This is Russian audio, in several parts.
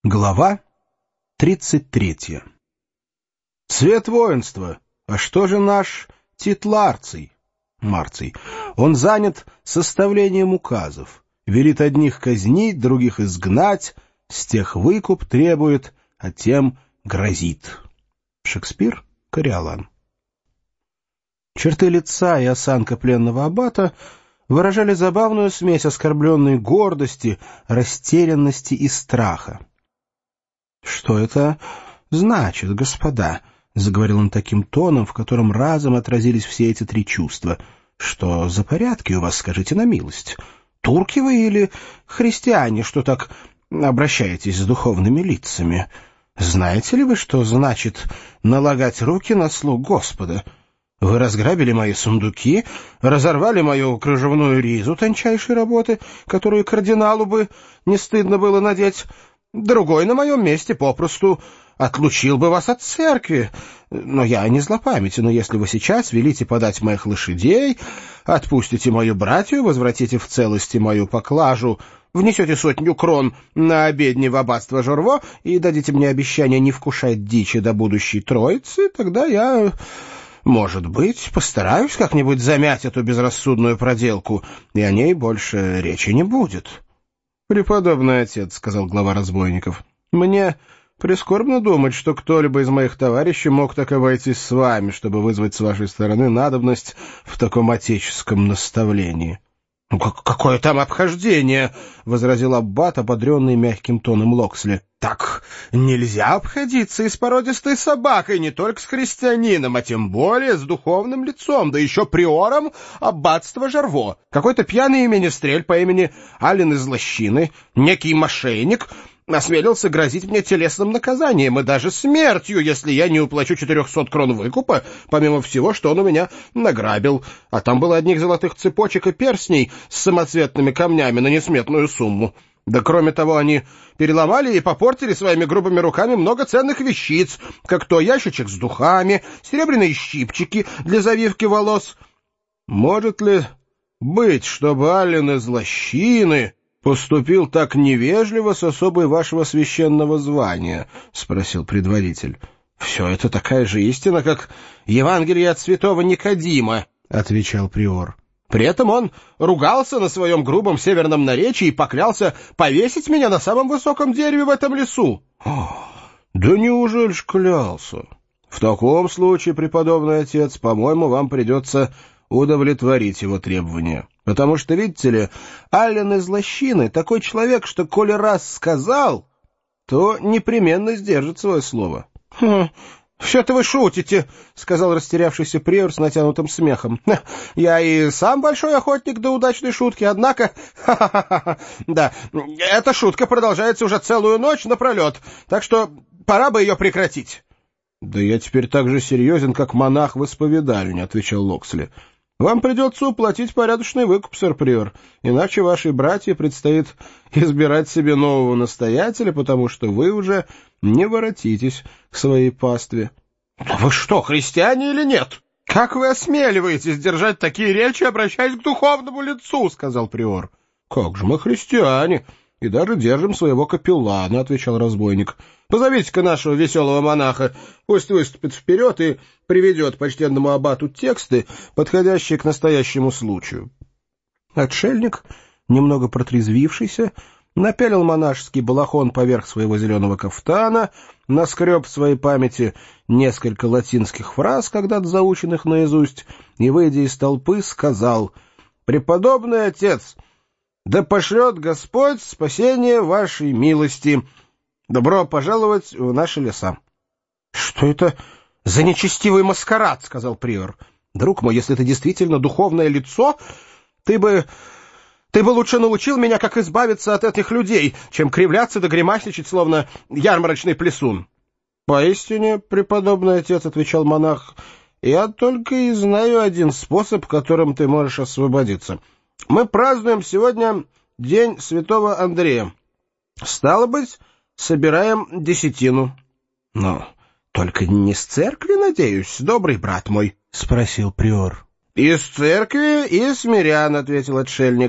Глава 33. Цвет воинства. А что же наш Тит Ларций? Марций. Он занят составлением указов. Велит одних казнить, других изгнать, с тех выкуп требует, а тем грозит. Шекспир, Кориолан. Черты лица и осанка пленного аббата выражали забавную смесь оскорбленной гордости, растерянности и страха. «Что это значит, господа?» — заговорил он таким тоном, в котором разом отразились все эти три чувства. «Что за порядки у вас, скажите на милость? Турки вы или христиане, что так обращаетесь с духовными лицами? Знаете ли вы, что значит налагать руки на слуг Господа? Вы разграбили мои сундуки, разорвали мою кружевную ризу тончайшей работы, которую кардиналу бы не стыдно было надеть. Другой на моем месте попросту отлучил бы вас от церкви. Но я не злопамятен, но если вы сейчас велите подать моих лошадей, отпустите мою братью, возвратите в целости мою поклажу, внесете 100 крон на обедни в аббатство Жорво и дадите мне обещание не вкушать дичи до будущей Троицы, тогда я, может быть, постараюсь как-нибудь замять эту безрассудную проделку, и о ней больше речи не будет». «Преподобный отец», — сказал глава разбойников, — «мне прискорбно думать, что кто-либо из моих товарищей мог так обойтись с вами, чтобы вызвать с вашей стороны надобность в таком отеческом наставлении». «Ну, какое там обхождение?» — возразил аббат, ободренный мягким тоном Локсли. «Так нельзя обходиться и с породистой собакой, не только с христианином, а тем более с духовным лицом, да еще приором аббатства Жорво. Какой-то пьяный министрель по имени Ален из Лощины, некий мошенник, осмелился грозить мне телесным наказанием и даже смертью, если я не уплачу 400 крон выкупа, помимо всего, что он у меня награбил. А там было одних золотых цепочек и перстней с самоцветными камнями на несметную сумму. Да кроме того, они переломали и попортили своими грубыми руками много ценных вещиц, как то ящичек с духами, серебряные щипчики для завивки волос. Может ли быть, чтобы Ален из Лощины поступил так невежливо с особой вашего священного звания? — спросил предводитель. — Все это такая же истина, как Евангелие от святого Никодима, — отвечал приор. При этом он ругался на своем грубом северном наречии и поклялся повесить меня на самом высоком дереве в этом лесу. — Да неужели ж клялся? В таком случае, преподобный отец, по-моему, вам придется удовлетворить его требования. Потому что, видите ли, Ален из Лощины такой человек, что коли раз сказал, то непременно сдержит свое слово. — Все-то вы шутите, — сказал растерявшийся приор с натянутым смехом. — Я и сам большой охотник до удачной шутки, однако... Да, эта шутка продолжается уже целую ночь напролет, так что пора бы ее прекратить. — Да я теперь так же серьезен, как монах в исповедальне, — отвечал Локсли. — Вам придется уплатить порядочный выкуп, сэр приор, иначе вашей братье предстоит избирать себе нового настоятеля, потому что вы уже не воротитесь к своей пастве. — Да вы что, христиане или нет? Как вы осмеливаетесь держать такие речи, обращаясь к духовному лицу? — сказал приор. — Как же мы христиане, и даже держим своего капеллана, — отвечал разбойник. — Позовите-ка нашего веселого монаха, пусть выступит вперед и приведет почтенному аббату тексты, подходящие к настоящему случаю. Отшельник, немного протрезвившийся, напялил монашеский балахон поверх своего зеленого кафтана, наскреб в своей памяти несколько латинских фраз, когда-то заученных наизусть, и, выйдя из толпы, сказал: «Преподобный отец, да пошлет Господь спасение вашей милости. Добро пожаловать в наши леса». — Что это за нечестивый маскарад? — сказал приор. — Друг мой, если ты действительно духовное лицо, ты бы лучше научил меня, как избавиться от этих людей, чем кривляться да гримасничать, словно ярмарочный плесун. — Поистине, преподобный отец, — отвечал монах, — я только и знаю один способ, которым ты можешь освободиться. Мы празднуем сегодня День Святого Андрея. Стало быть, собираем десятину. — Но только не с церкви, надеюсь, добрый брат мой? — спросил приор. — Из церкви и с мирян, — ответил отшельник.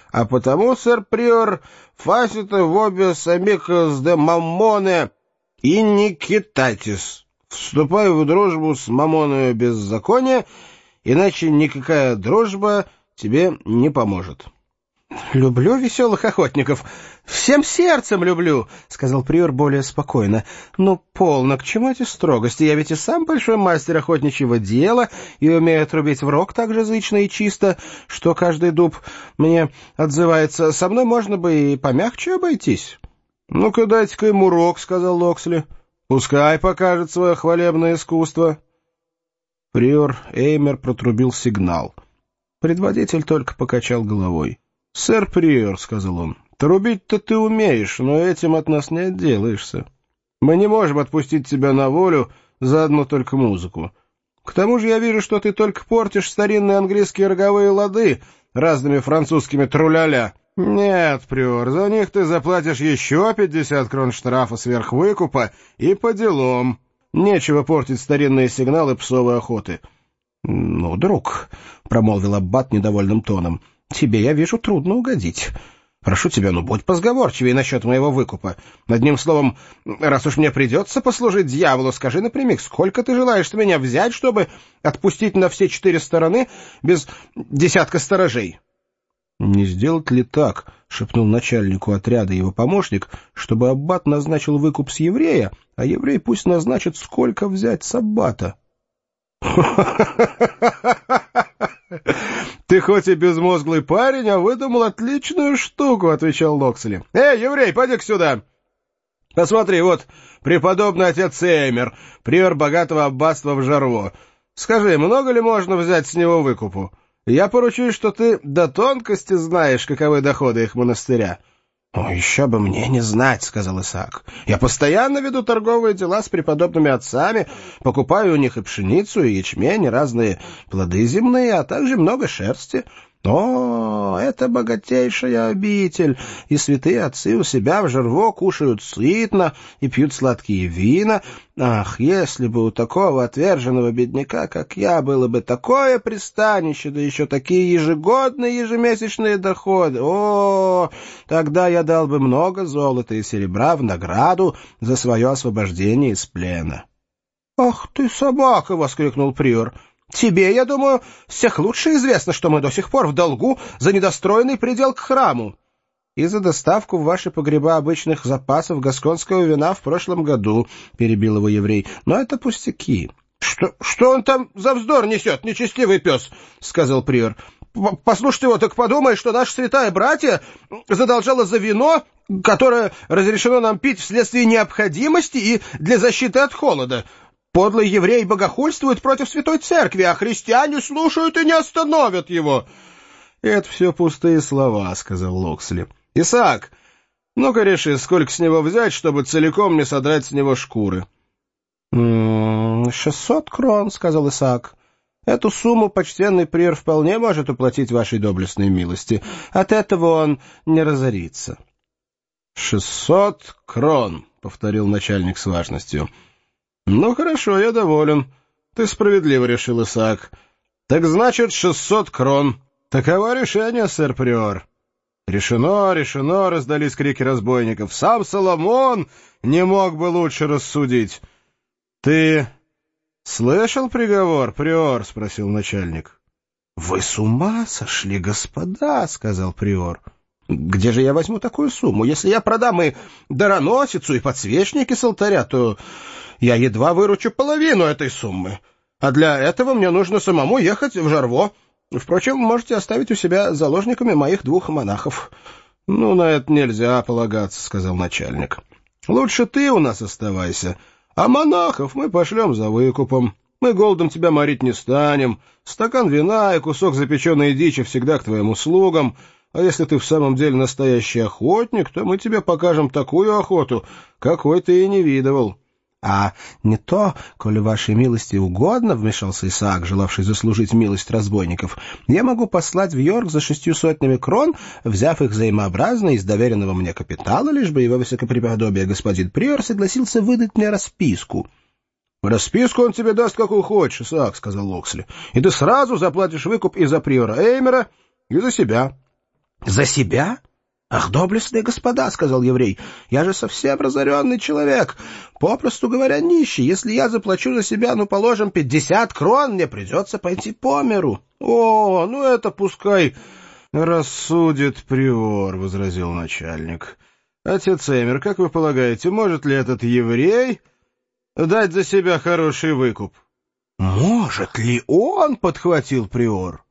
А потому, сэр приор, фасите в обе амикос де мамоне и не китайтесь. Вступай в дружбу с мамоною беззакония, иначе никакая дружба тебе не поможет». «Люблю веселых охотников, всем сердцем люблю», — сказал приор более спокойно. «Ну, полно, к чему эти строгости? Я ведь и сам большой мастер охотничьего дела и умею отрубить в рог так же зычно и чисто, что каждый дуб мне отзывается. Со мной можно бы и помягче обойтись». «Ну-ка, дайте-ка ему рог», — сказал Локсли. «Пускай покажет свое хвалебное искусство». Приор Эймер протрубил сигнал. Предводитель только покачал головой. «Сэр приор», — сказал он, — «трубить-то ты умеешь, но этим от нас не отделаешься. Мы не можем отпустить тебя на волю за одну только музыку. К тому же я вижу, что ты только портишь старинные английские роговые лады разными французскими труля-ля. Нет, приор, за них ты заплатишь еще 50 крон штрафа сверх выкупа и по делам. Нечего портить старинные сигналы псовой охоты». «Ну, друг», — промолвил аббат недовольным тоном, — «тебе, я вижу, трудно угодить. Прошу тебя, ну, будь позговорчивее насчет моего выкупа. Одним словом, раз уж мне придется послужить дьяволу, скажи напрямик, сколько ты желаешь с меня взять, чтобы отпустить на все 4 стороны без десятка сторожей?» «Не сделать ли так?» — шепнул начальнику отряда его помощник, чтобы аббат назначил выкуп с еврея, а еврей пусть назначит, сколько взять с аббата. «Ты хоть и безмозглый парень, а выдумал отличную штуку», — отвечал Локсли. «Эй, еврей, поди-ка сюда! Посмотри, вот преподобный отец Эймер, приор богатого аббатства в Жарво. Скажи, много ли можно взять с него выкупу? Я поручусь, что ты до тонкости знаешь, каковы доходы их монастыря». «О, еще бы мне не знать», — сказал Исаак. «Я постоянно веду торговые дела с преподобными отцами, покупаю у них и пшеницу, и ячмень, и разные плоды земные, а также много шерсти. О, это богатейшая обитель, и святые отцы у себя в Жарво кушают сытно и пьют сладкие вина. Ах, если бы у такого отверженного бедняка, как я, было бы такое пристанище, да еще такие ежегодные ежемесячные доходы! О, тогда я дал бы много золота и серебра в награду за свое освобождение из плена». «Ах ты, собака!» — воскликнул приор. «Тебе, я думаю, всех лучше известно, что мы до сих пор в долгу за недостроенный предел к храму и за доставку в ваши погреба обычных запасов гасконского вина в прошлом году», — перебил его еврей. «Но это пустяки». Что он там за вздор несет, нечестивый пес?» — сказал приор. «Послушайте его, так подумай, что наша святая братья задолжала за вино, которое разрешено нам пить вследствие необходимости и для защиты от холода. Подлый еврей богохульствует против святой церкви, а христиане слушают и не остановят его». «Это все пустые слова», — сказал Локсли. «Исаак, ну-ка реши, сколько с него взять, чтобы целиком не содрать с него шкуры». 600 крон», — сказал Исаак. «Эту сумму почтенный приор вполне может уплатить вашей доблестной милости. От этого он не разорится». 600 крон», — повторил начальник с важностью. «Ну, хорошо, я доволен. Ты справедливо решил, Исаак. Так значит, 600 крон. Таково решение, сэр приор». «Решено, решено!» — раздались крики разбойников. «Сам Соломон не мог бы лучше рассудить». «Ты слышал приговор, приор?» — спросил начальник. «Вы с ума сошли, господа!» — сказал приор. «Где же я возьму такую сумму? Если я продам и дароносицу, и подсвечники с алтаря, то я едва выручу половину этой суммы. А для этого мне нужно самому ехать в Жарво. Впрочем, можете оставить у себя заложниками моих 2 монахов». «Ну, на это нельзя полагаться», — сказал начальник. «Лучше ты у нас оставайся, а монахов мы пошлем за выкупом. Мы голодом тебя морить не станем. Стакан вина и кусок запеченной дичи всегда к твоим услугам. А если ты в самом деле настоящий охотник, то мы тебе покажем такую охоту, какой ты и не видывал». «А не то, коли вашей милости угодно, — вмешался Исаак, желавший заслужить милость разбойников, — я могу послать в Йорк за 600 крон, взяв их взаимообразно из доверенного мне капитала, лишь бы его высокопреподобие господин приор согласился выдать мне расписку». «Расписку он тебе даст, какую хочешь, Исаак, — сказал Локсли, — и ты сразу заплатишь выкуп и за приора Эймера, и за себя». За себя? Ах, доблестные господа, — сказал еврей, — я же совсем разоренный человек, попросту говоря, нищий. Если я заплачу за себя, ну, положим, 50 крон, мне придется пойти по миру. — О, ну это пускай рассудит приор, — возразил начальник. — Отец Эмер, как вы полагаете, может ли этот еврей дать за себя хороший выкуп? — Может ли он? — подхватил приор.